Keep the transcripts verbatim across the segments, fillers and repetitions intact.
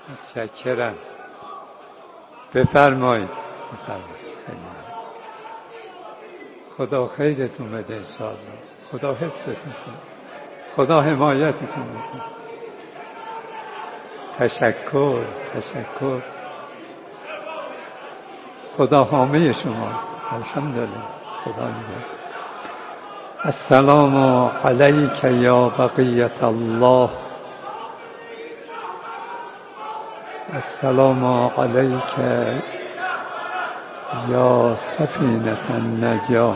متشکرم. بفرمایید بفرمایید. خدا خیرتون بده انشاءالله. خدا حفظتون کنه. خدا حمایتتون کنه. تشکر تشکر. خدا حامی شماست. الحمدلله. خدا نگهدار. السلام علیک یا بقیت الله. السلام علیک یا سفینة النجاة.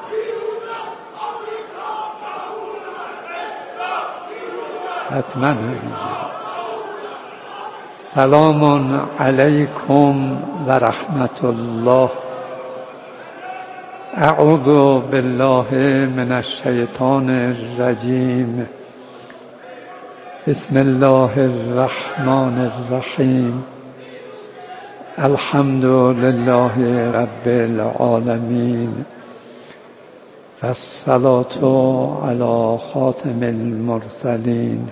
حتما سلام علیکم و رحمت الله. اعوذ بالله من الشیطان الرجیم. بسم الله الرحمن الرحیم. الحمد لله رب العالمین و الصلاة علی خاتم المرسلین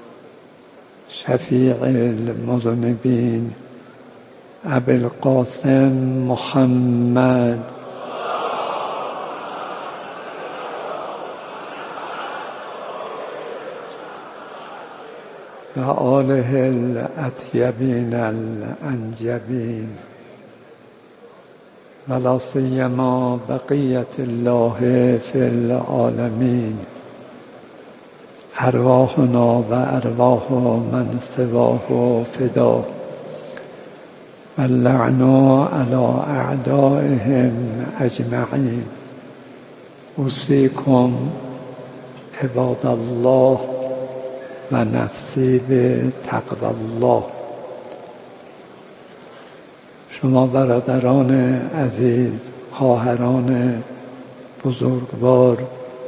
شفیع المذنبین ابی القاسم محمد و آله الاطیبین الانجبین و لا سیما بقیت الله فی العالمین. ارواحنا و ارواح من سواه فدا و اللعن علی اعدائهم اجمعین. اوصیکم عباد الله و نفسی به تقوی الله. شما برادران عزیز، خواهران بزرگوار،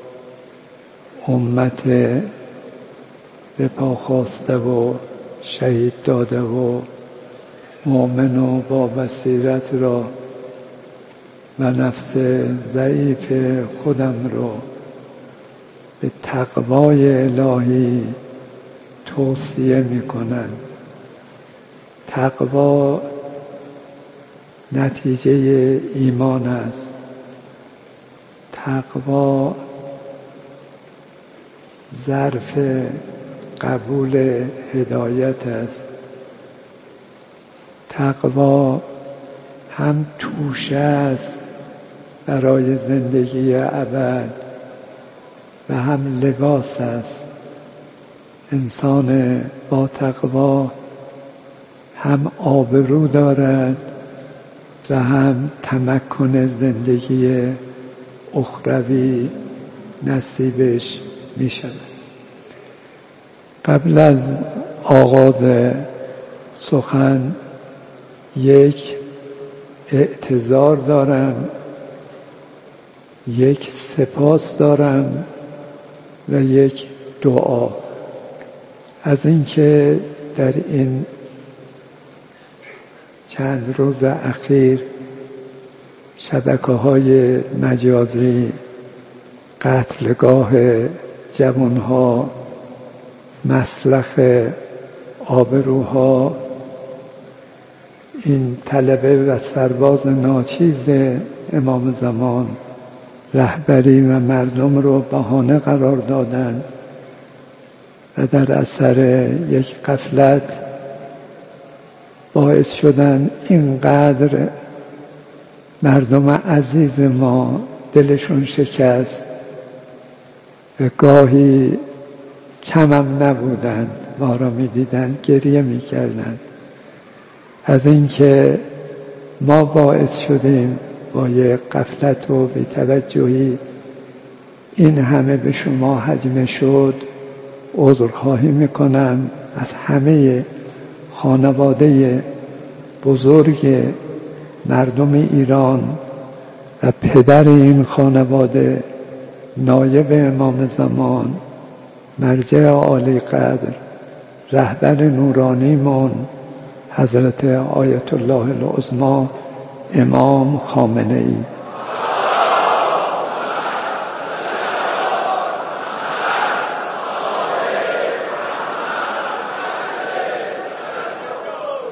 امت به پا خاسته و شهید داده و مؤمن و با بصیرت را و نفس ضعیف خودم را به تقوای الهی توصیه میکنم. تقوا نتیجه ایمان است. تقوا ظرف قبول هدایت است. تقوا هم توشه است برای زندگی ابد و هم لباس است. انسان با تقوا هم آبرو دارد و هم تمکن زندگی اخروی نصیبش می شود. قبل از آغاز سخن یک اعتذار دارم، یک سپاس دارم و یک دعا از اینکه در این چند روز اخیر شبکه‌های مجازی قتلگاه جوانها، مسلخ آبروها، این طلبه و سرباز ناچیز امام زمان رهبری و مردم رو بهانه قرار دادن و در اثر یک غفلت باعث شدن اینقدر مردم عزیز ما دلشون شکست و گاهی کمم نبودند. ما را می دیدن گریه می کردن از اینکه ما باعث شدیم با یک غفلت و بی‌توجهی این همه به شما هجمه شد. عذرخواهی میکنم از همه خانواده بزرگ مردم ایران و پدر این خانواده، نایب امام زمان، مرجع عالی قدر، رهبر نورانیمون حضرت آیت الله العظمی امام خامنه ای.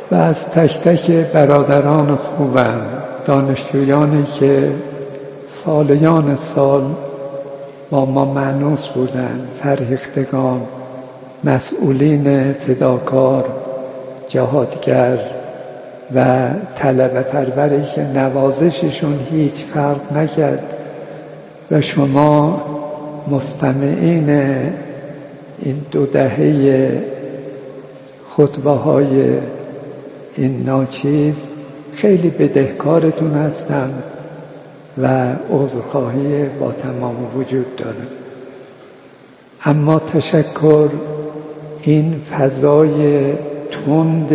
و از تک تک برادران خوبم، دانشجویانی که سالیان سال با ما مانوس بودند، فرهیختگان، مسئولین فداکار، جهادگر و طلبه پروری که نوازششون هیچ فرق نکرد و شما مستمعین این دو دهه خطبه های این ناچیز خیلی بدهکارتون هستم و عذرخواهی با تمام وجود دارم. اما تشکر، این فضای تند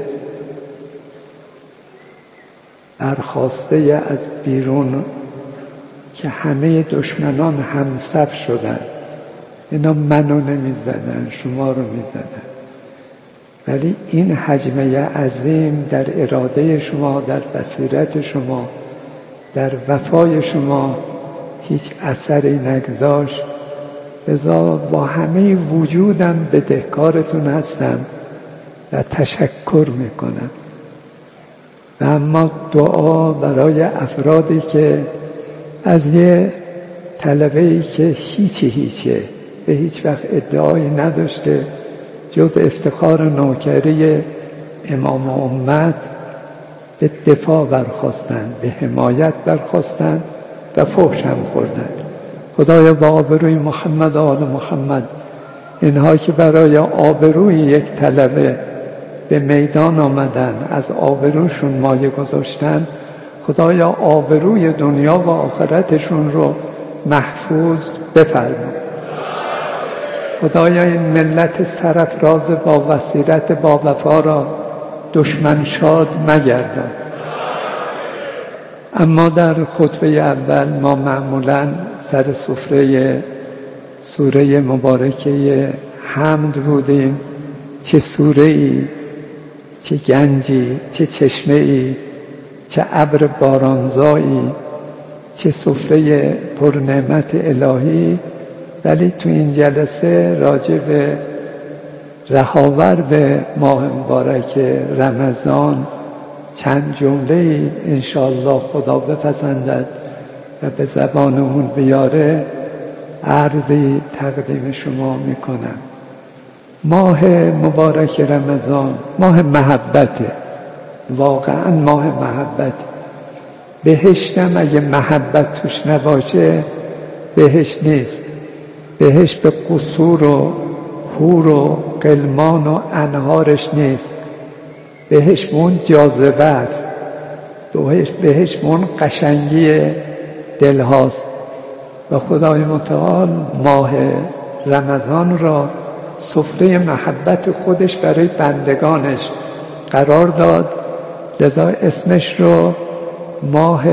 برخاسته از بیرون که همه دشمنان همصف شدن، اینا منو نمی زدن، شما رو می زدن، ولی این حجمه عظیم در اراده شما، در بصیرت شما، در وفای شما هیچ اثری نگذاشت. لذا با همه وجودم بدهکارتون هستم و تشکر میکنم. و اما دعا برای افرادی که از یه طلبه‌ای که هیچی هیچه، به هیچ وقت ادعایی نداشته جز افتخار نوکری امام امت، به دفاع برخواستند، به حمایت برخواستند و فحش هم خوردند. خدایا با آبروی محمد و آل محمد، اینها که برای آبروی یک طلبه به میدان آمدن، از آبروشون مایه گذاشتن، خدایا آبروی دنیا و آخرتشون رو محفوظ بفرما. خدایا این ملت سرافراز با بصیرت با وفا را دشمن شاد مگردان. اما در خطبه اول ما معمولاً سر سفره سوره مبارکه حمد بودیم. چه سوره ای، چه گنجی، چه چشمه ای، چه ابر بارانزایی، چه سفره پر نعمت الهی. ولی تو این جلسه راجع به رهاورد ماه مبارک رمضان چند جمله انشاءالله خدا بپسندد و به زبانمون بیاره عرضی تقدیم شما میکنم. ماه مبارک رمضان ماه محبته، واقعا ماه محبت. بهشتم اگه محبت توش نباشه بهشت نیست. بهشت به قصور و حور و غلمان و انهارش نیست. بهشت به اون جاذبه است، بهشت به اون قشنگی دل هاست. و خدای متعال ماه رمضان را سفره محبت خودش برای بندگانش قرار داد. لذا اسمش رو ماه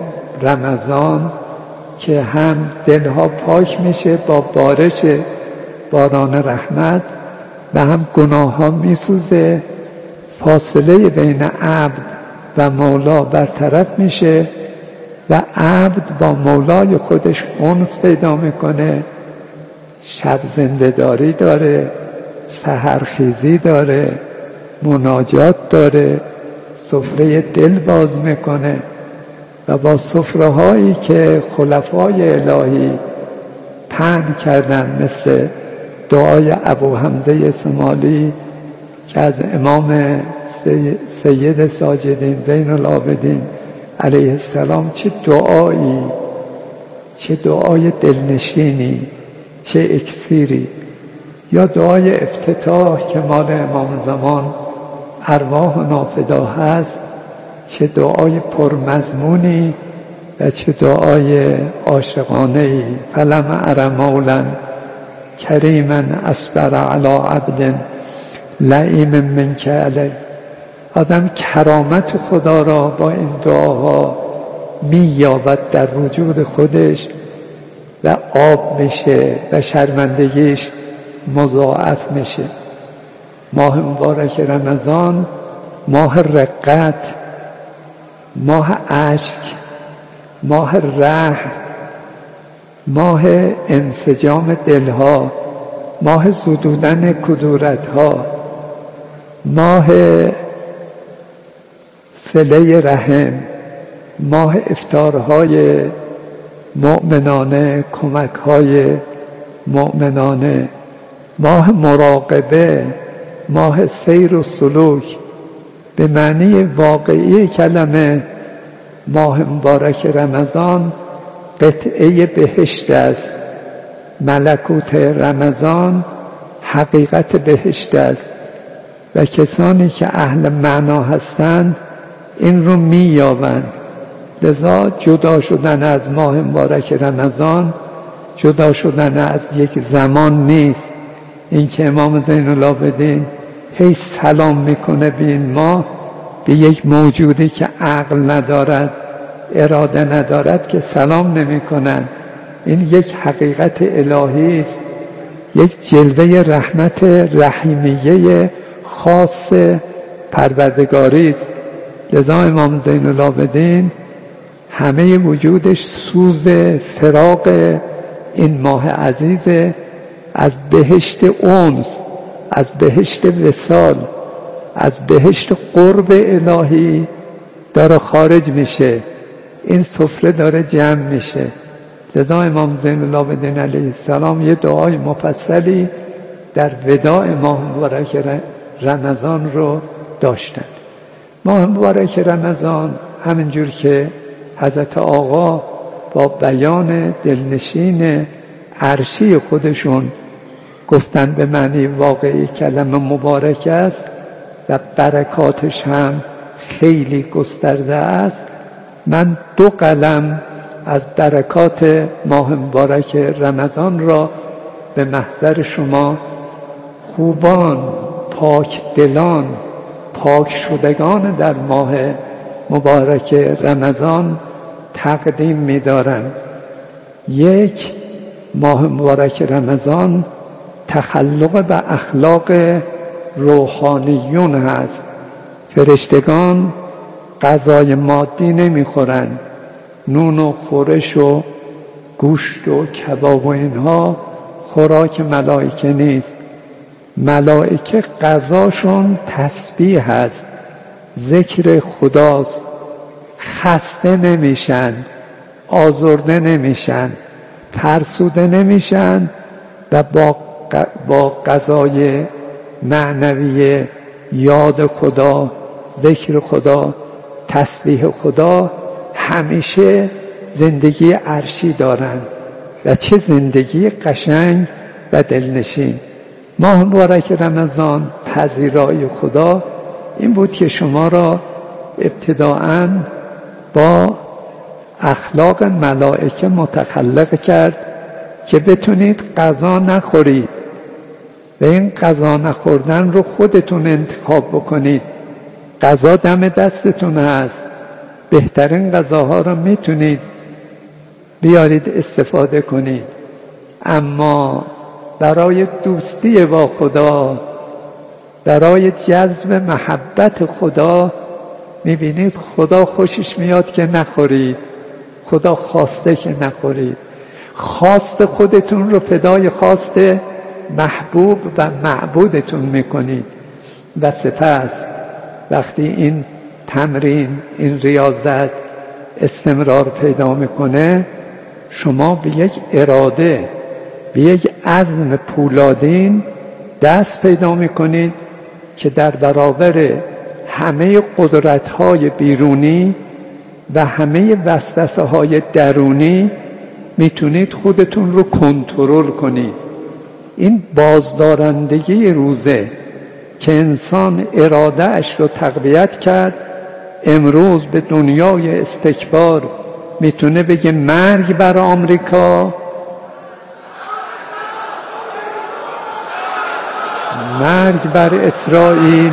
رمضان که هم دلها پاک میشه با بارش باران رحمت و هم گناه ها میسوزه، فاصله بین عبد و مولا برطرف میشه و عبد با مولای خودش انس پیدا میکنه. شب زنده‌داری داره، سحرخیزی داره، مناجات داره، سفره دل باز میکنه و با سفره هایی که خلفای الهی پهن کردن، مثل دعای ابو حمزه سمالی که از امام سید ساجدین زین العابدین علیه السلام، چه دعایی، چه دعای دلنشینی، چه اکسیری. یا دعای افتتاح که مال امام زمان ارواح نافدا هست، چه دعای پرمضمونی و چه دعای عاشقانه‌ای. فلم ار مولا کریما اصبر علی عبد لئیم منک علی. آدم کرامت خدا را با این دعاها می‌یابد در وجود خودش و آب میشه و شرمندگیش مضاعف میشه. ماه مبارک رمضان ماه رقت، ماه اشک، ماه رحم، ماه انسجام دلها، ماه زدودن کدورتها، ماه صله رحم، ماه افطارهای مؤمنانه، کمکهای مؤمنانه، ماه مراقبه، ماه سیر و سلوک، به معنی واقعی کلمه ماه مبارک رمضان قطعه بهشت است. ملکوت رمضان حقیقت بهشت است و کسانی که اهل معنا هستند این رو می‌یابند. لذا جدا شدن از ماه مبارک رمضان جدا شدن از یک زمان نیست. این که امام زین العابدین هی سلام میکنه به این ماه، به یک موجودی که عقل ندارد، اراده ندارد، که سلام نمی کنند. این یک حقیقت الهی است، یک جلوه رحمت رحیمیه خاص پروردگاری است. لذا امام زین العابدین همه وجودش سوز فراق این ماه عزیز، از بهشت انس، از بهشت وصال، از بهشت قرب الهی داره خارج میشه. این سفره داره جمع میشه. لذا امام زین العابدین علیه السلام یه دعای مفصلی در وداع ماه مبارک رمضان رو داشتن. ماه مبارک رمضان همینجور که حضرت آقا با بیان دلنشین عرشی خودشون گفتن به معنی واقعی کلمه مبارک است و برکاتش هم خیلی گسترده است. من دو قلم از برکات ماه مبارک رمضان را به محضر شما خوبان، پاک دلان، پاک شدگان در ماه مبارک رمضان تقدیم می دارم. یک، ماه مبارک رمضان تخلق به اخلاق روحانیون هست. فرشتگان غذای مادی نمیخورند، نون و خورش و گوشت و کباب و اینها خوراک ملائکه نیست. ملائکه غذاشون تسبیح هست، ذکر خداست. خسته نمیشن، آزرده نمیشن، فرسوده نمیشن و با با غذای معنوی یاد خدا، ذکر خدا، تسبیح خدا همیشه زندگی عرشی دارن و چه زندگی قشنگ و دلنشین. ماه مبارک رمضان پذیرایی خدا این بود که شما را ابتداءً با اخلاق ملائکه متخلق کرد که بتونید غذا نخورید و این غذا نخوردن رو خودتون انتخاب بکنید. غذا دم دستتون هست، بهترین غذاها رو میتونید بیارید استفاده کنید، اما برای دوستی با خدا، برای جذب محبت خدا، میبینید خدا خوشش میاد که نخورید، خدا خواسته که نخورید. خواست خودتون رو فدای خواست محبوب و معبودتون میکنید و سپس وقتی این تمرین، این ریاضت استمرار پیدا میکنه، شما به یک اراده، به یک عزم پولادین دست پیدا میکنید که در برابر همه قدرت‌های بیرونی و همه وسوسه‌های درونی میتونید خودتون رو کنترل کنید. این بازدارندگی روزه که انسان اراده‌اش رو تقویت کرد، امروز به دنیای استکبار میتونه بگه مرگ بر آمریکا، مرگ بر اسرائیل.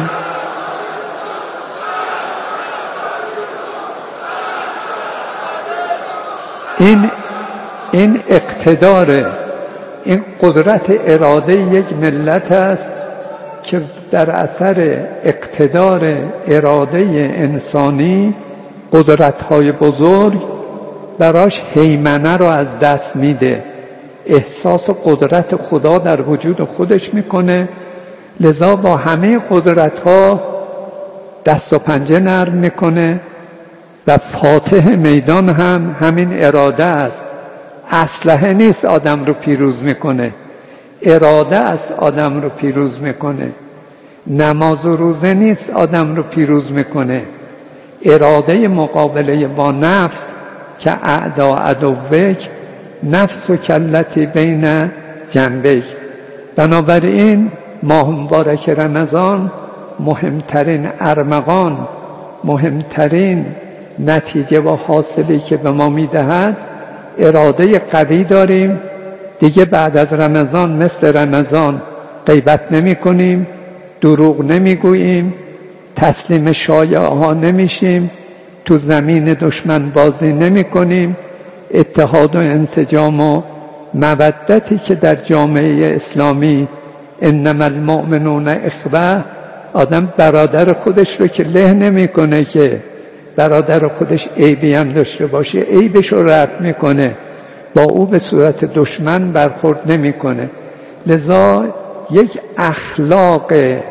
این این اقتدار، این قدرت اراده یک ملت است که در اثر اقتدار اراده انسانی قدرت‌های بزرگ براش هیمنه رو از دست میده، احساس قدرت خدا در وجود خودش میکنه. لذا با همه قدرت‌ها دست و پنجه نرم میکنه و فاتح میدان هم همین اراده است. اسلحه نیست آدم رو پیروز میکنه، اراده است آدم رو پیروز میکنه. نماز و روزه نیست آدم رو پیروز میکنه، اراده مقابله با نفس که اعدا عدوک نفس و کلتی بین جنبک. بنابراین ماه مبارک رمضان مهمترین ارمغان، مهمترین نتیجه و حاصلی که به ما میدهد اراده قوی داریم. دیگه بعد از رمضان مثل رمضان غیبت نمی کنیم، دروغ نمی گوییم، تسلیم شایعه ها نمیشیم، تو زمین دشمن بازی نمی کنیم. اتحاد و انسجام و مودتی که در جامعه اسلامی انما المؤمنون اخوه، آدم برادر خودش رو که له نمی کنه که برادر خودش عیبی هم داشته باشه عیبش رو رفع میکنه، با او به صورت دشمن برخورد نمیکنه. لذا یک اخلاق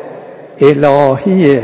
الهی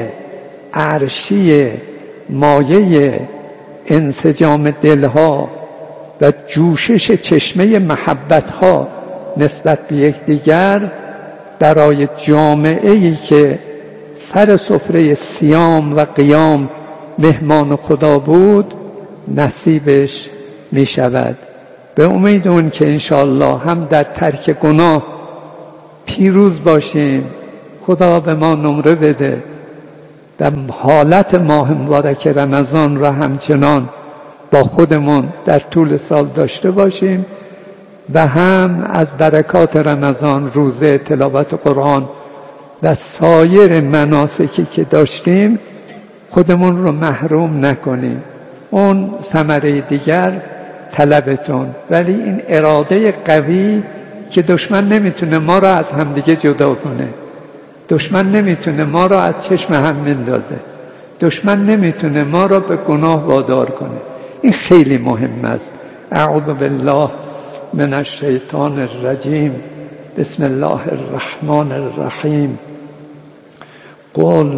عرشی مایه انسجام دلها و جوشش چشمه محبتها نسبت به یکدیگر برای جامعه‌ای که سر سفره صیام و قیام مهمان خدا بود نصیبش می شود. به امید اون که انشاءالله هم در ترک گناه پیروز باشیم، خدا به ما نمره بده و حالت ماه مبارک رمضان را همچنان با خودمون در طول سال داشته باشیم و هم از برکات رمضان، روزه، تلاوت قرآن و سایر مناسکی که داشتیم خودمون رو محروم نکنیم. اون ثمره دیگر طلبتون، ولی این اراده قوی که دشمن نمیتونه ما را از همدیگه جدا کنه، دشمن نمیتونه ما را از چشم هم بندازه، دشمن نمیتونه ما را به گناه وادار کنه. این خیلی مهم است. اعوذ بالله من الشیطان الرجیم. بسم الله الرحمن الرحیم. قل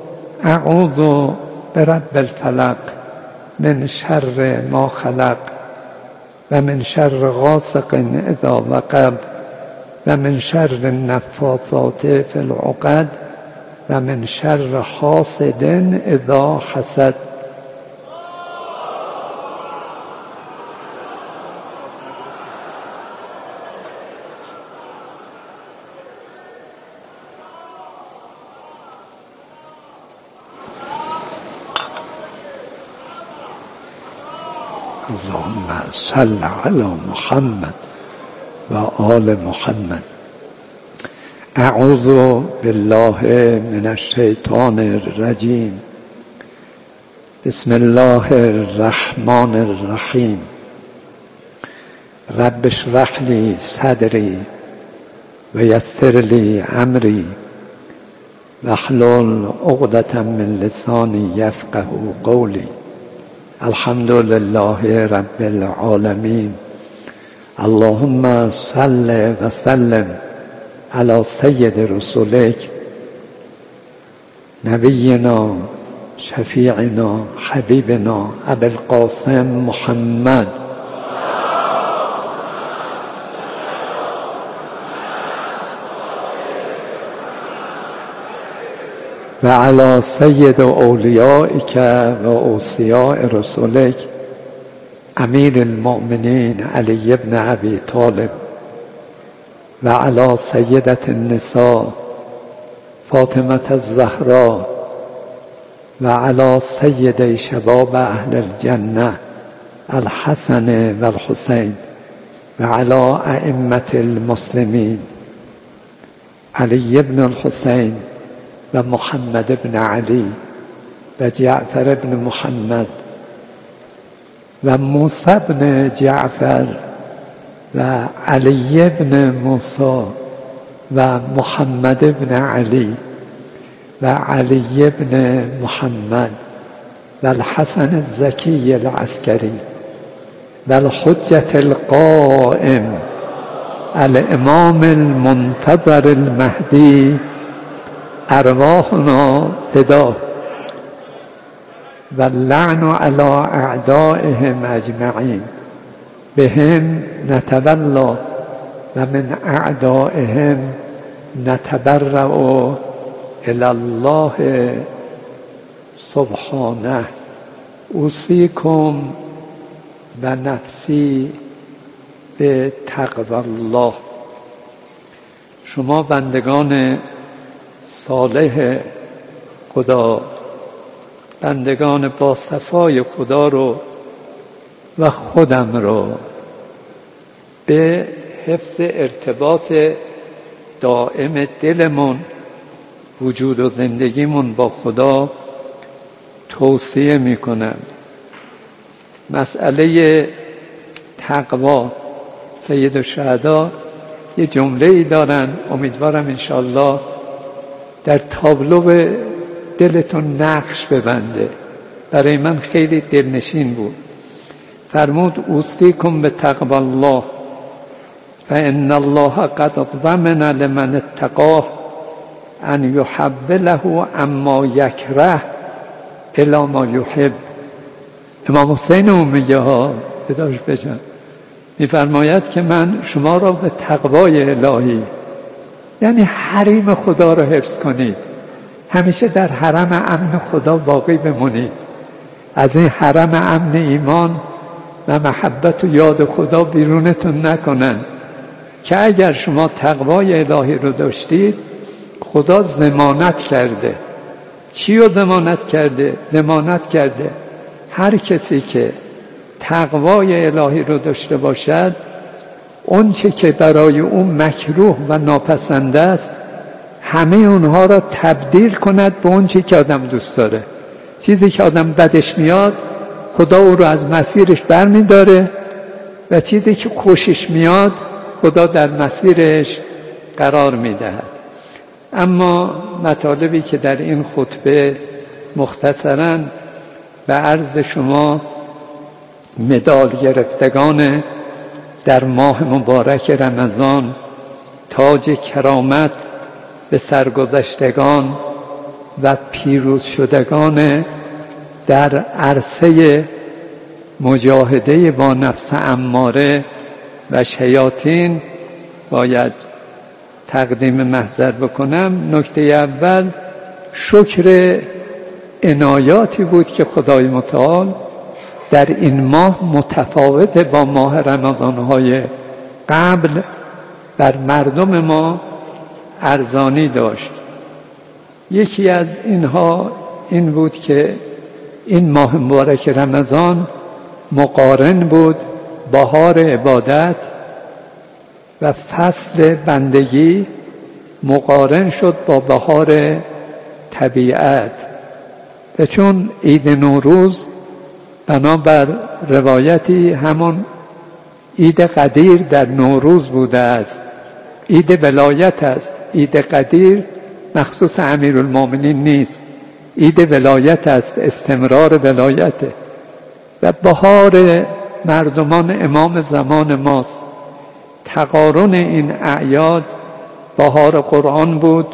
اعوذ برب الفلق من شر ما خلق و من شر غاسق اذا وقب و من شر النفاثات فی العقد و من شر حاسد اذا حسد. اللهم صل علی محمد و آل محمد. اعوذ بالله من الشیطان الرجیم. بسم الله الرحمن الرحیم. رب اشرح لی صدری و یسر لی امری واحلل عقدة من لسانی یفقهوا قولی. الحمد لله رب العالمین. اللهم صل و سلم علی سید رسولک نبینا شفیعنا حبیبنا ابی القاسم محمد و علی سید اولیائک و اوصیاء رسولک امیر المؤمنین علی بن ابی طالب و علی سیدة النساء فاطمة الزهراء و علی سید شباب اهل الجنة الحسن و الحسین و علی ائمة المسلمین علی بن الحسین و محمد بن علی و جعفر بن محمد و موسی بن جعفر و علی بن موسی و محمد بن علی و علی بن محمد و الحسن الزکی العسکری و الحجة القائم الامام المنتظر المهدی ارواحنا فدا. و اللعن علی اعدائهم اجمعین بهم نتولا و من اعدائهم نتبرأ الی الله سبحانه اوصیکم و نفسی به تقوی الله. شما بندگان صالح خدا، بندگان با صفای خدا رو و خودم رو به حفظ ارتباط دائم دلمون، وجود و زندگیمون با خدا توصیه میکنم. مسئله تقوا، سید الشهدا یه جمله ای دارن، امیدوارم انشالله در تابلو دلتون نقش ببنده، برای من خیلی دلنشین بود. فرمود اوصیکم به تقوی الله فان الله قد ضمن لمن اتقاه ان یحوله عما یکره الی ما یحب. امام حسین اون میگه ها، بداش بشن، میفرماید که من شما را به تقوای الهی، یعنی حریم خدا رو حفظ کنید، همیشه در حرم امن خدا باقی بمونید، از این حرم امن ایمان و محبت و یاد خدا بیرونتون نکنن، که اگر شما تقوای الهی رو داشتید خدا ضمانت کرده. چی رو ضمانت کرده؟ ضمانت کرده هر کسی که تقوای الهی رو داشته باشد، اون چه که برای اون مکروه و ناپسنده است همه اونها را تبدیل کند به اون چه که آدم دوست داره. چیزی که آدم بدش میاد خدا او رو از مسیرش بر می داره و چیزی که خوشش میاد خدا در مسیرش قرار می دهد. اما مطالبی که در این خطبه مختصراً به عرض شما مدال گرفتگان در ماه مبارک رمضان، تاج کرامت به سرگذشتگان و پیروز شدگان در عرصه مجاهده با نفس اماره و شیاطین باید تقدیم محضر بکنم. نکته اول شکر عنایاتی بود که خدای متعال در این ماه متفاوت با ماه رمضان‌های قبل بر مردم ما ارزانی داشت. یکی از اینها این بود که این ماه مبارک رمضان مقارن بود بهار عبادت و فصل بندگی مقارن شد با بهار طبیعت. و چون عید نوروز بنابر روایتی همون عید قدیر در نوروز بوده است، عید ولایت است. عید قدیر مخصوص امیرالمومنین نیست، عید ولایت است، استمرار ولایته و بهار مردمان امام زمان ماست. تقارن این اعیاد بهار قرآن بود،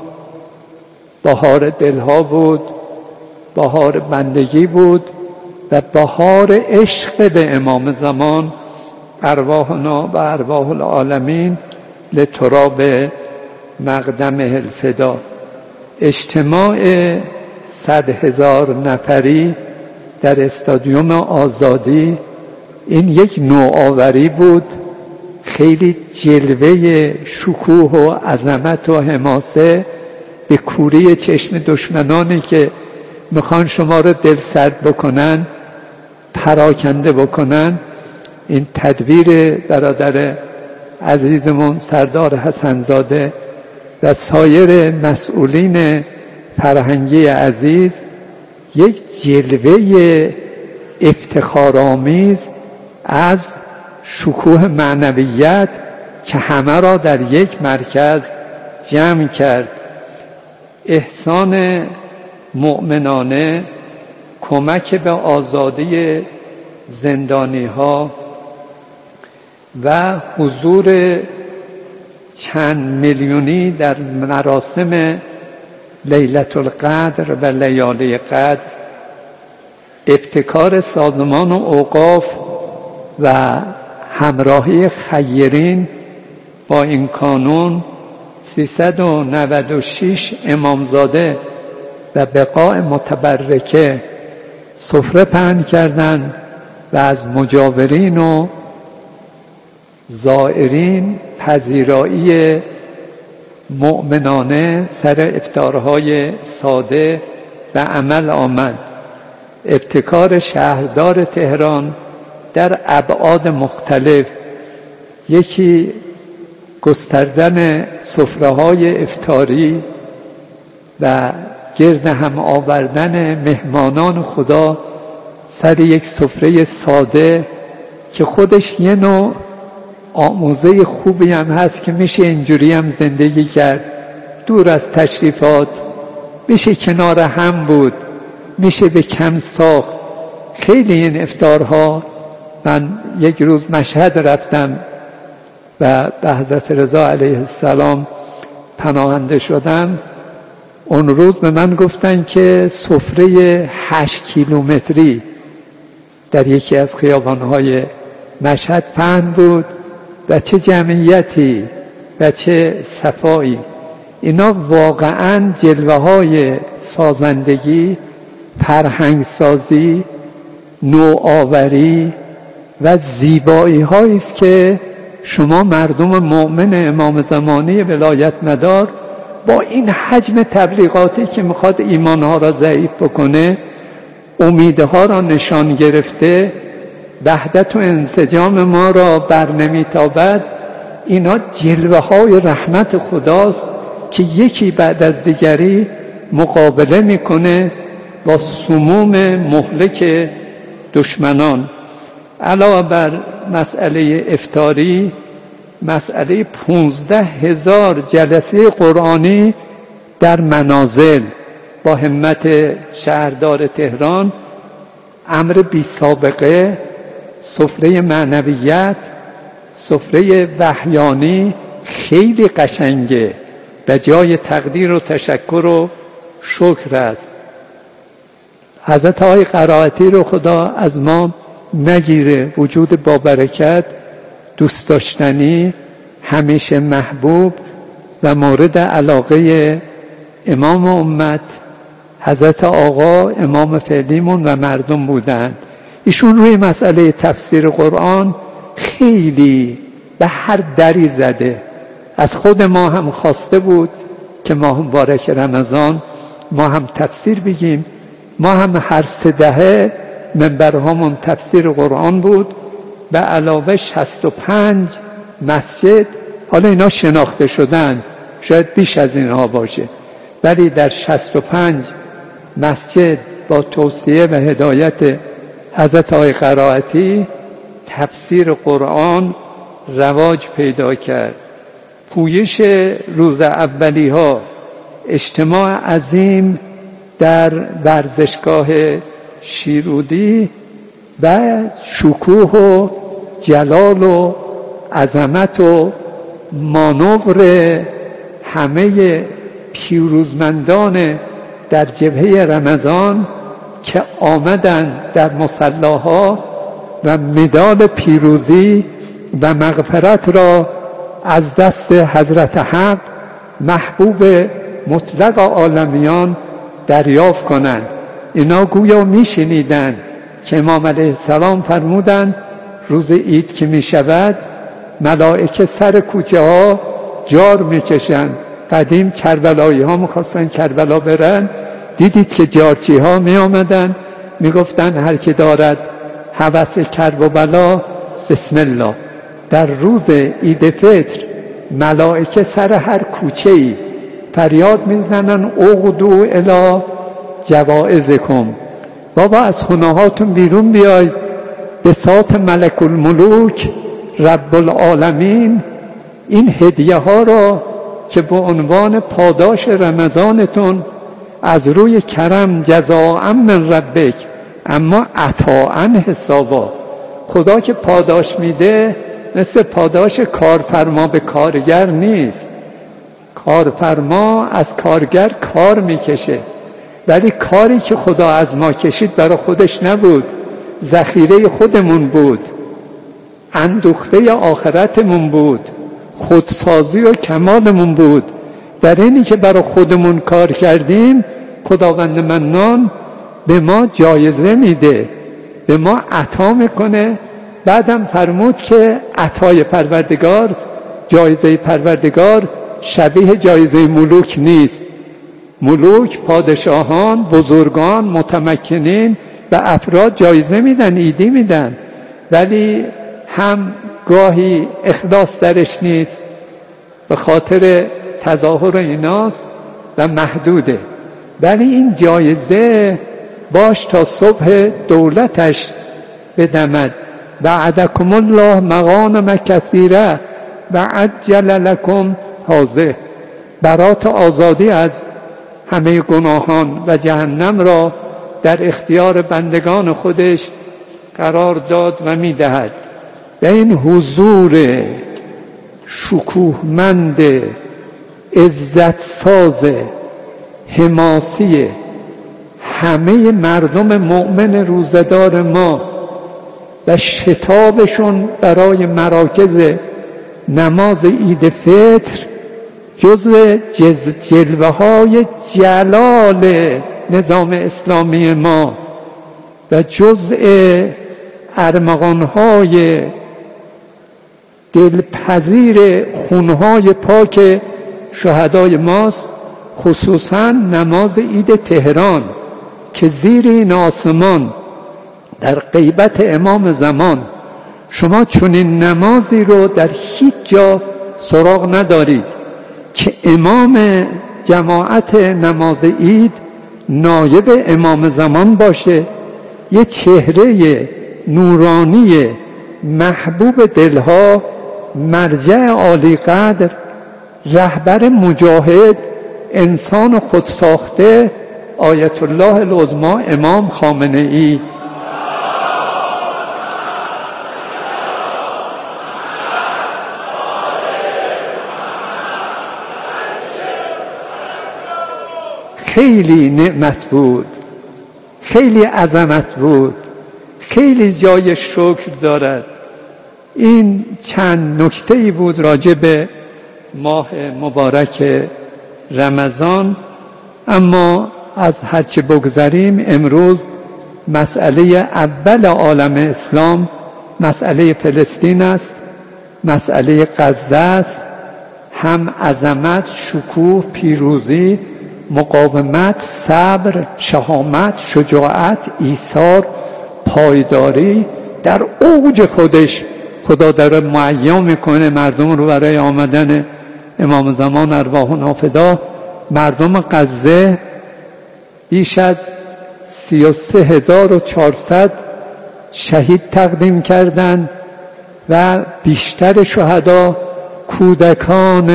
بهار دلها بود، بهار بندگی بود و بهار عشق به امام زمان. ارواحنا و ارواح العالمین لتراب مقدمه الفدا. اجتماع صد هزار نفری در استادیوم آزادی این یک نوآوری بود، خیلی جلوه شکوه و عظمت و حماسه به کوری چشم دشمنانی که میخوان شما رو دل سرد بکنن، پراکنده بکنن. این تدبیر برادر عزیزمون سردار حسنزاده و سایر مسئولین فرهنگی عزیز یک جلوه افتخارآمیز از شکوه معنویت که همه را در یک مرکز جمع کرد. احسان مؤمنانه، کمک به آزادی زندانی ها و حضور چند میلیونی در مراسم لیلة القدر و لیالی قدر ابتکار سازمان اوقاف و همراهی خیرین با این کانون سیصد و نود و شش امامزاده و بقاع متبرکه سفره پهن کردند و از مجاورین و زائرین پذیرایی مؤمنانه سر افطارهای ساده و عمل آمد. ابتکار شهردار تهران در ابعاد مختلف، یکی گستردن سفره‌های افطاری و گرد هم آوردن مهمانان خدا سر یک سفره ساده که خودش یه نوع آموزه خوبی هم هست که میشه اینجوری هم زندگی کرد، دور از تشریفات، میشه کنار هم بود، میشه به کم ساخت. خیلی این افطارها، من یک روز مشهد رفتم و به حضرت رضا علیه السلام پناهنده شدم. اون روز به من گفتن که سفره هشت کیلومتری در یکی از خیابانهای مشهد پهن بود و چه جمعیتی و چه صفایی. اینا واقعا جلوه های سازندگی، فرهنگسازی، نوآوری و زیبایی هایی است که شما مردم مؤمن امام زمانی ولایت مدار با این حجم تبلیغاتی که میخواد ایمانها را ضعیف بکنه، امیدها را نشان گرفته، وحدت و انسجام ما را بر نمیتابد، اینا جلوه های رحمت خداست که یکی بعد از دیگری مقابله میکنه با سموم مهلک دشمنان. علاوه بر مسئله افطاری، مسئله پونزده هزار جلسه قرآنی در منازل با همت شهردار تهران، امر بی سابقه، سفره معنویت، سفره وحیانی خیلی قشنگه، به جای تقدیر و تشکر و شکر است. حضرت آقای قرائتی رو خدا از ما نگیره، وجود با برکت، دوست داشتنی، همیشه محبوب و مورد علاقه امام امت حضرت آقا امام فعلیمون و مردم بودند. ایشون روی مسئله تفسیر قرآن خیلی به هر دری زده. از خود ما هم خواسته بود که ماه مبارک رمضان ما هم تفسیر بگیم. ما هم هر سه دهه منبرهامون تفسیر قرآن بود، به علاوه شصت و پنج مسجد، حالا اینا شناخته شدن، شاید بیش از اینها باشه، ولی در شصت و پنج مسجد با توصیه و هدایت حضرت آقای قرائتی تفسیر قرآن رواج پیدا کرد. پویش روز اولی ها، اجتماع عظیم در ورزشگاه شیرودی و شکوه و جلال و عظمت و مانور همه پیروزمندان در جبهه رمضان که آمدن در مصلاها و مدال پیروزی و مغفرت را از دست حضرت حق محبوب مطلق عالمیان دریافت کنند. اینا گویا میشنیدن که امام علیه السلام فرمودند روز عید که میشود ملائکه سر کوچه ها جار میکشند. قدیم کربلایی ها میخواستن کربلا برن، دیدید که جارچی ها می آمدن میگفتن هر کی دارد هوس کرب و بلا بسم الله. در روز عید فطر ملائکه سر هر کوچه ای فریاد میزنن اغدو الی جوائزکم، بابا از خونه هاتون بیرون بیاید، بساط ملک الملوک رب العالمین این هدیه ها را که به عنوان پاداش رمضانتون از روی کرم جزاء من ربک اما عطاء حسابا، خدا که پاداش میده مثل پاداش کارفرما به کارگر نیست. کارفرما از کارگر کار میکشه، ولی کاری که خدا از ما کشید برای خودش نبود، ذخیره خودمون بود، اندوخته آخرتمون بود، خودسازی و کمالمون بود. در اینی که برای خودمون کار کردیم خداوند منان به ما جایزه میده، به ما عطا میکنه. بعدم فرمود که عطای پروردگار، جایزه پروردگار شبیه جایزه ملوک نیست. ملوک، پادشاهان، بزرگان، متمکنین و افراد جایزه میدن، ایدی میدن، ولی هم گاهی اخلاص درش نیست به خاطر تظاهر ایناست و محدوده. ولی این جایزه باش تا صبح دولتش بدمد. وعدکم الله مغانم کثیره و عجل لکم هذه، برات آزادی از همه گناهان و جهنم را در اختیار بندگان خودش قرار داد و میدهد. و این حضور شکوهمند عزت ساز حماسی همه مردم مؤمن روزدار ما و شتابشون برای مراکز نماز عید فطر جزو جلوه های جلال نظام اسلامی ما و جزء ارمغان های دلپذیر خونهای پاک شهدای ماست، خصوصا نماز عید تهران که زیر این آسمان در غیبت امام زمان شما چنین نمازی رو در هیچ جا سراغ ندارید که امام جماعت نماز عید نایب امام زمان باشه، یه چهره نورانی محبوب دلها، مرجع عالی قدر، رهبر مجاهد، انسان خودساخته، آیت الله العظمی امام خامنه ای. خیلی نعمت بود، خیلی عظمت بود، خیلی جای شکر دارد. این چند نکته‌ای بود راجع به ماه مبارک رمضان. اما از هرچه بگذریم امروز مسئله اول عالم اسلام مسئله فلسطین است، مسئله غزه است. هم عظمت، شکوه، پیروزی، مقاومت، صبر، شهامت، شجاعت، ایثار، پایداری در اوج خودش خدا داره معین میکنه مردم رو برای آمدن امام زمان ارواحنا فدا. مردم غزه بیش از سی و سه هزار و چهارصد شهید تقدیم کردند و بیشتر شهدا کودکان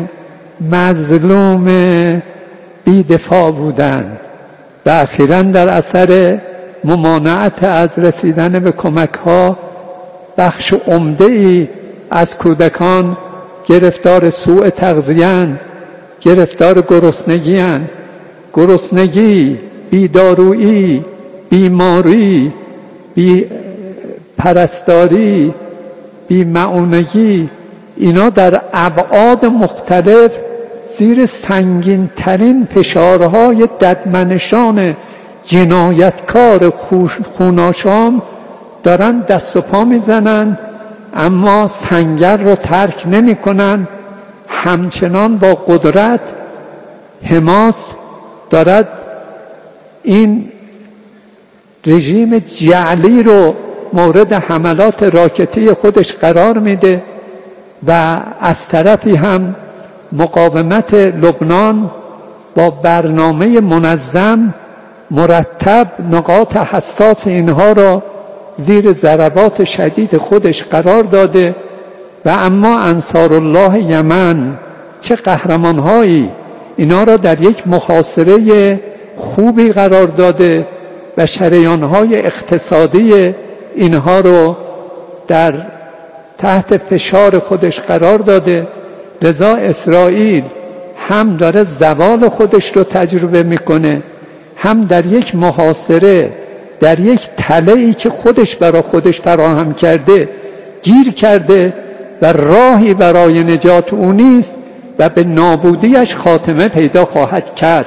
مظلوم بی‌دفاع بودند و اخیراً در اثر ممانعت از رسیدن به کمک‌ها بخش عمده‌ای از کودکان گرفتار سوء تغذیه‌اند، گرفتار گرسنگی‌اند. گرسنگی، بیدارویی، بیماری، بی پرستاری، بی‌معونگی، اینا در ابعاد مختلف زیر سنگین ترین فشارهای ددمنشان جنایتکار خوناشام دارن دست و پا میزنند، اما سنگر رو ترک نمی کنند. همچنان با قدرت حماس دارد این رژیم جعلی رو مورد حملات راکتی خودش قرار میده و از طرفی هم مقاومت لبنان با برنامه منظم مرتب نقاط حساس اینها را زیر ضربات شدید خودش قرار داده و اما انصار الله یمن چه قهرمانهایی اینا را در یک محاصره خوبی قرار داده و شریانهای اقتصادی اینها رو در تحت فشار خودش قرار داده. لذا اسرائیل هم داره زوال خودش رو تجربه میکنه، هم در یک محاصره، در یک تله‌ای که خودش برای خودش فراهم کرده گیر کرده و راهی برای نجات او نیست و به نابودیش خاتمه پیدا خواهد کرد.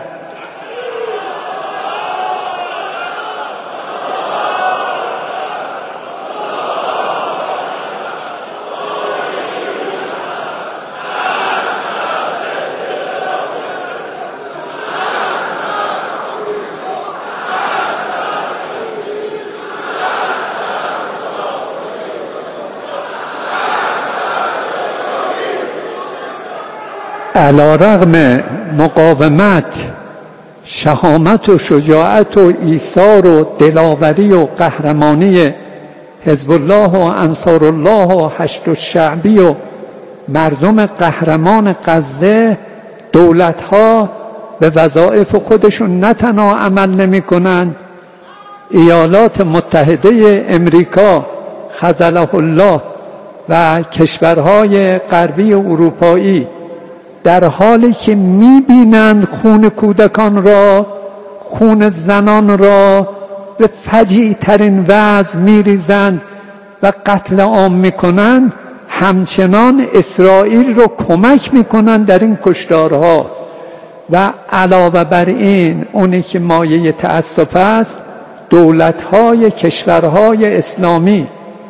علی‌رغم مقاومت، شهامت و شجاعت و ایثار و دلاوری و قهرمانی حزب الله و انصار الله و حشد الشعبی و مردم قهرمان غزه، دولت‌ها به وظایف خودشون نه تنها عمل نمی کنند، ایالات متحده امریکا خذله الله و کشورهای غربی اروپایی در حالی که می‌بینند خون کودکان را، خون زنان را به فجیع ترین وضع می‌ریزند و قتل عام می‌کنند، همچنان اسرائیل رو کمک می‌کنند در این کشتارها. و علاوه بر این، اونی که مایه تأسف است، دولت‌های کشورهای اسلامی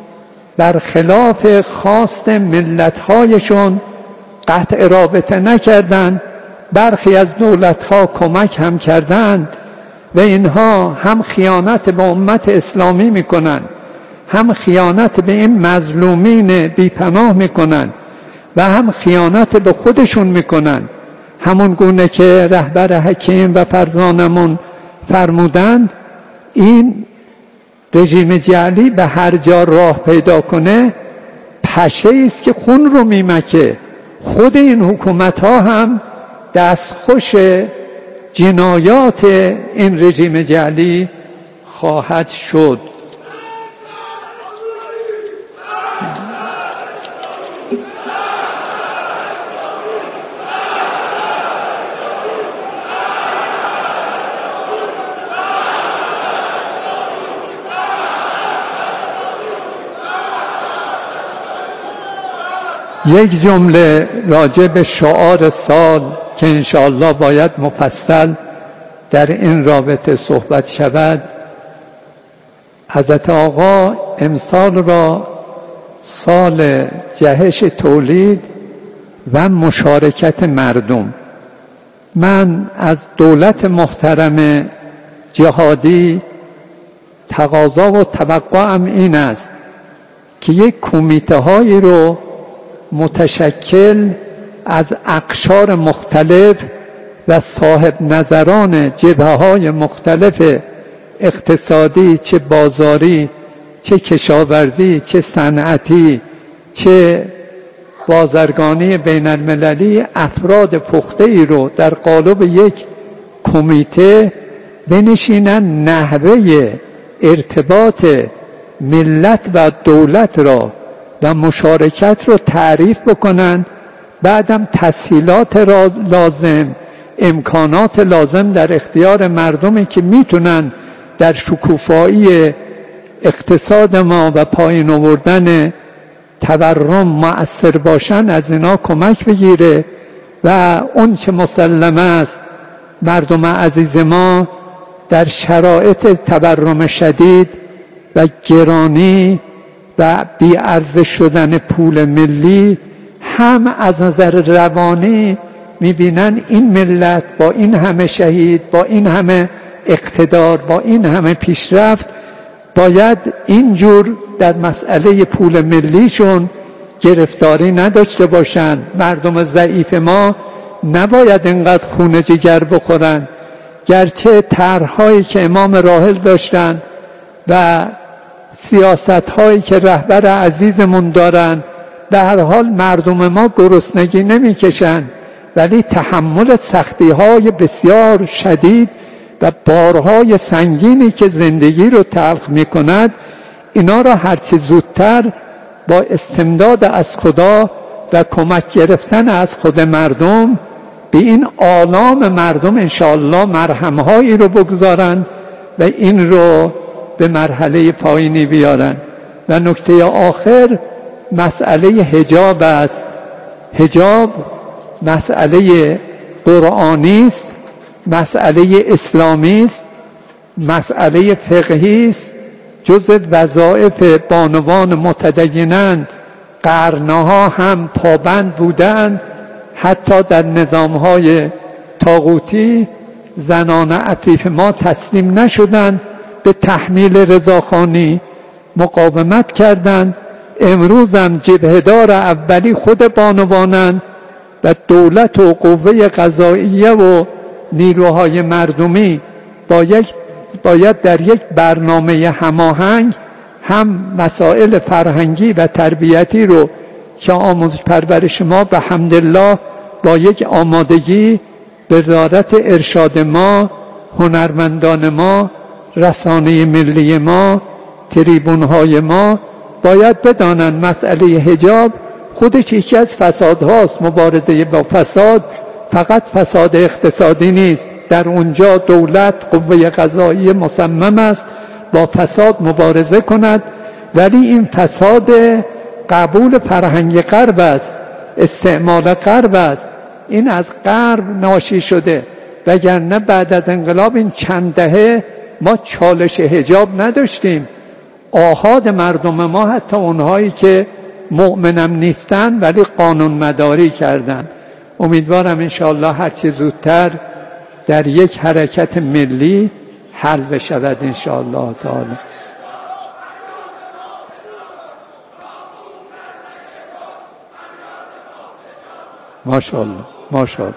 برخلاف خواست ملت‌هایشون قطع رابطه نکردند، برخی از دولت‌ها کمک هم کردند و اینها هم خیانت به امت اسلامی میکنند، هم خیانت به این مظلومین بیپناه میکنند و هم خیانت به خودشون میکنند. همون گونه که رهبر حکیم و فرزانمون فرمودند، این رژیم جعلی به هر جا راه پیدا کنه پشه است که خون رو میمکه. خود این حکومت ها هم دستخوش جنایات این رژیم جعلی خواهد شد. یک جمله راجع به شعار سال که انشاءالله باید مفصل در این رابطه صحبت شود. حضرت آقا امسال را سال جهش تولید و مشارکت مردم. من از دولت محترم جهادی تقاضا و توقعم این است که یک کمیته هایی رو متشکل از اقشار مختلف و صاحب نظران جبهه های مختلف اقتصادی، چه بازاری، چه کشاورزی، چه صنعتی، چه بازرگانی بین المللی، افراد پخته ای رو در قالب یک کمیته بنشینن نحوه ارتباط ملت و دولت را و مشارکت رو تعریف بکنن، بعدم تسهیلات لازم، امکانات لازم در اختیار مردمی که میتونن در شکوفایی اقتصاد ما و پایین آوردن تورم مؤثر باشن، از اینا کمک بگیره. و اون چه مسلم است، مردم عزیز ما در شرایط تورم شدید و گرانی و بی‌ارزش شدن پول ملی، هم از نظر روانی میبینن این ملت با این همه شهید، با این همه اقتدار، با این همه پیشرفت، باید اینجور در مسئله پول ملیشون گرفتاری نداشته باشن. مردم ضعیف ما نباید اینقدر خون جگر بخورن. گرچه طرح‌هایی که امام راحل داشتن و سیاست‌هایی که رهبر عزیزمون دارن، به هر حال مردم ما گرسنگی نمی‌کشن، ولی تحمل سختی‌های بسیار شدید و بارهای سنگینی که زندگی رو تلخ می‌کند، اینا را هرچی زودتر با استمداد از خدا و کمک گرفتن از خود مردم به این آلام مردم انشاءالله مرهمهایی رو بگذارن و این رو به مرحله پایینی بیارن. و نکته آخر مسئله حجاب است. حجاب مسئله قرآنی است، مسئله اسلامی است، مسئله فقهی است، جز وظایف بانوان متدینند قرنها هم پابند بودند. حتی در نظامهای طاغوتی زنان عفیف ما تسلیم نشدند، به تحمیل رضاخانی مقاومت کردند. امروز هم جبهه‌دار اولی خود بانوانند و دولت و قوه قضاییه و نیروهای مردمی باید, باید در یک برنامه هماهنگ هم مسائل فرهنگی و تربیتی رو که آموزش پرورش ما به حمدالله با یک آمادگی وزارت ارشاد ما، هنرمندان ما، رسانه ملی ما، تریبونهای ما باید بدانند مسئله حجاب خودش یکی از فسادهاست. مبارزه با فساد فقط فساد اقتصادی نیست، در اونجا دولت قوه قضاییه مصمم است با فساد مبارزه کند، ولی این فساد قبول فرهنگ غرب است، استعمال غرب است. این از غرب ناشی شده، وگرنه بعد از انقلاب این چند دهه ما چالش حجاب نداشتیم. آحاد مردم ما، حتی اونهایی که مؤمنم نیستن ولی قانون مداری کردند. امیدوارم انشاءالله هرچی زودتر در یک حرکت ملی حل بشود انشاءالله تعالی. ماشاءالله ماشاءالله.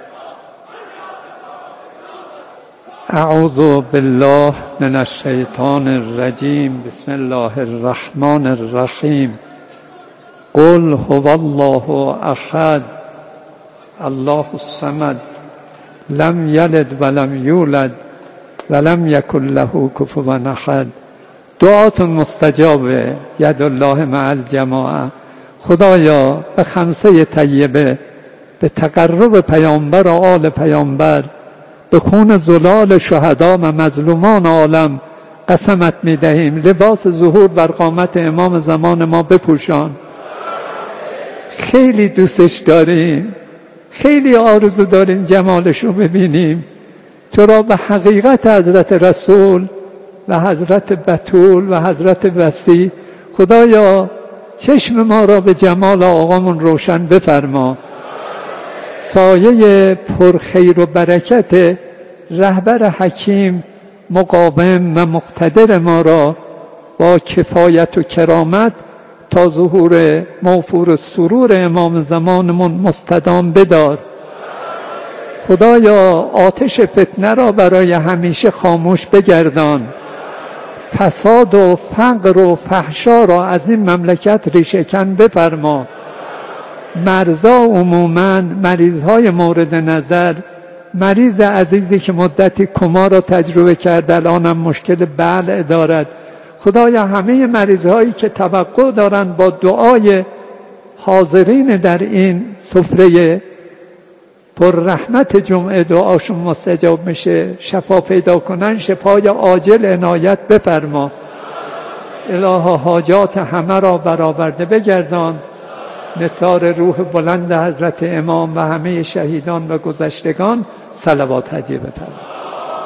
اعوذ بالله من الشیطان الرجیم. بسم الله الرحمن الرحیم. قل هو الله احد الله الصمد لم یلد ولم یولد ولم یکن له کفوا احد. دعاتون مستجابه، ید الله مع الجماعه. خدایا به خمسه طیبه، به تقرب پیامبر و آل پیامبر، به خون زلال شهدا و مظلومان عالم قسمت می‌دهیم لباس ظهور بر قامت امام زمان ما بپوشان. خیلی دوستش داریم، خیلی آرزو داریم جمالش رو ببینیم. تو را به حقیقت حضرت رسول و حضرت بتول و حضرت وصی خدایا چشم ما را به جمال آقامون روشن بفرما. سایه پرخیر و برکت رهبر حکیم مقاوم و مقتدر ما را با کفایت و کرامت تا ظهور موفور سرور امام زمانمون مستدام بدار. خدایا آتش فتنه را برای همیشه خاموش بگردان. فساد و فقر و فحشا را از این مملکت ریشه کن بفرما. مرضا عموماً، مریضهای مورد نظر، مریض عزیزی که مدتی کما را تجربه کرد الانم مشکل بلع دارد، خدایا همه مریضهایی که توقع دارند با دعای حاضرین در این سفره پر رحمت جمعه دعاشون مستجاب میشه، شفا پیدا کنن، شفای عاجل عنایت بفرما. الها حاجات همه را برآورده بگردان. نثار روح بلند حضرت امام و همه شهیدان و گذشتگان صلوات هدیه بفرما.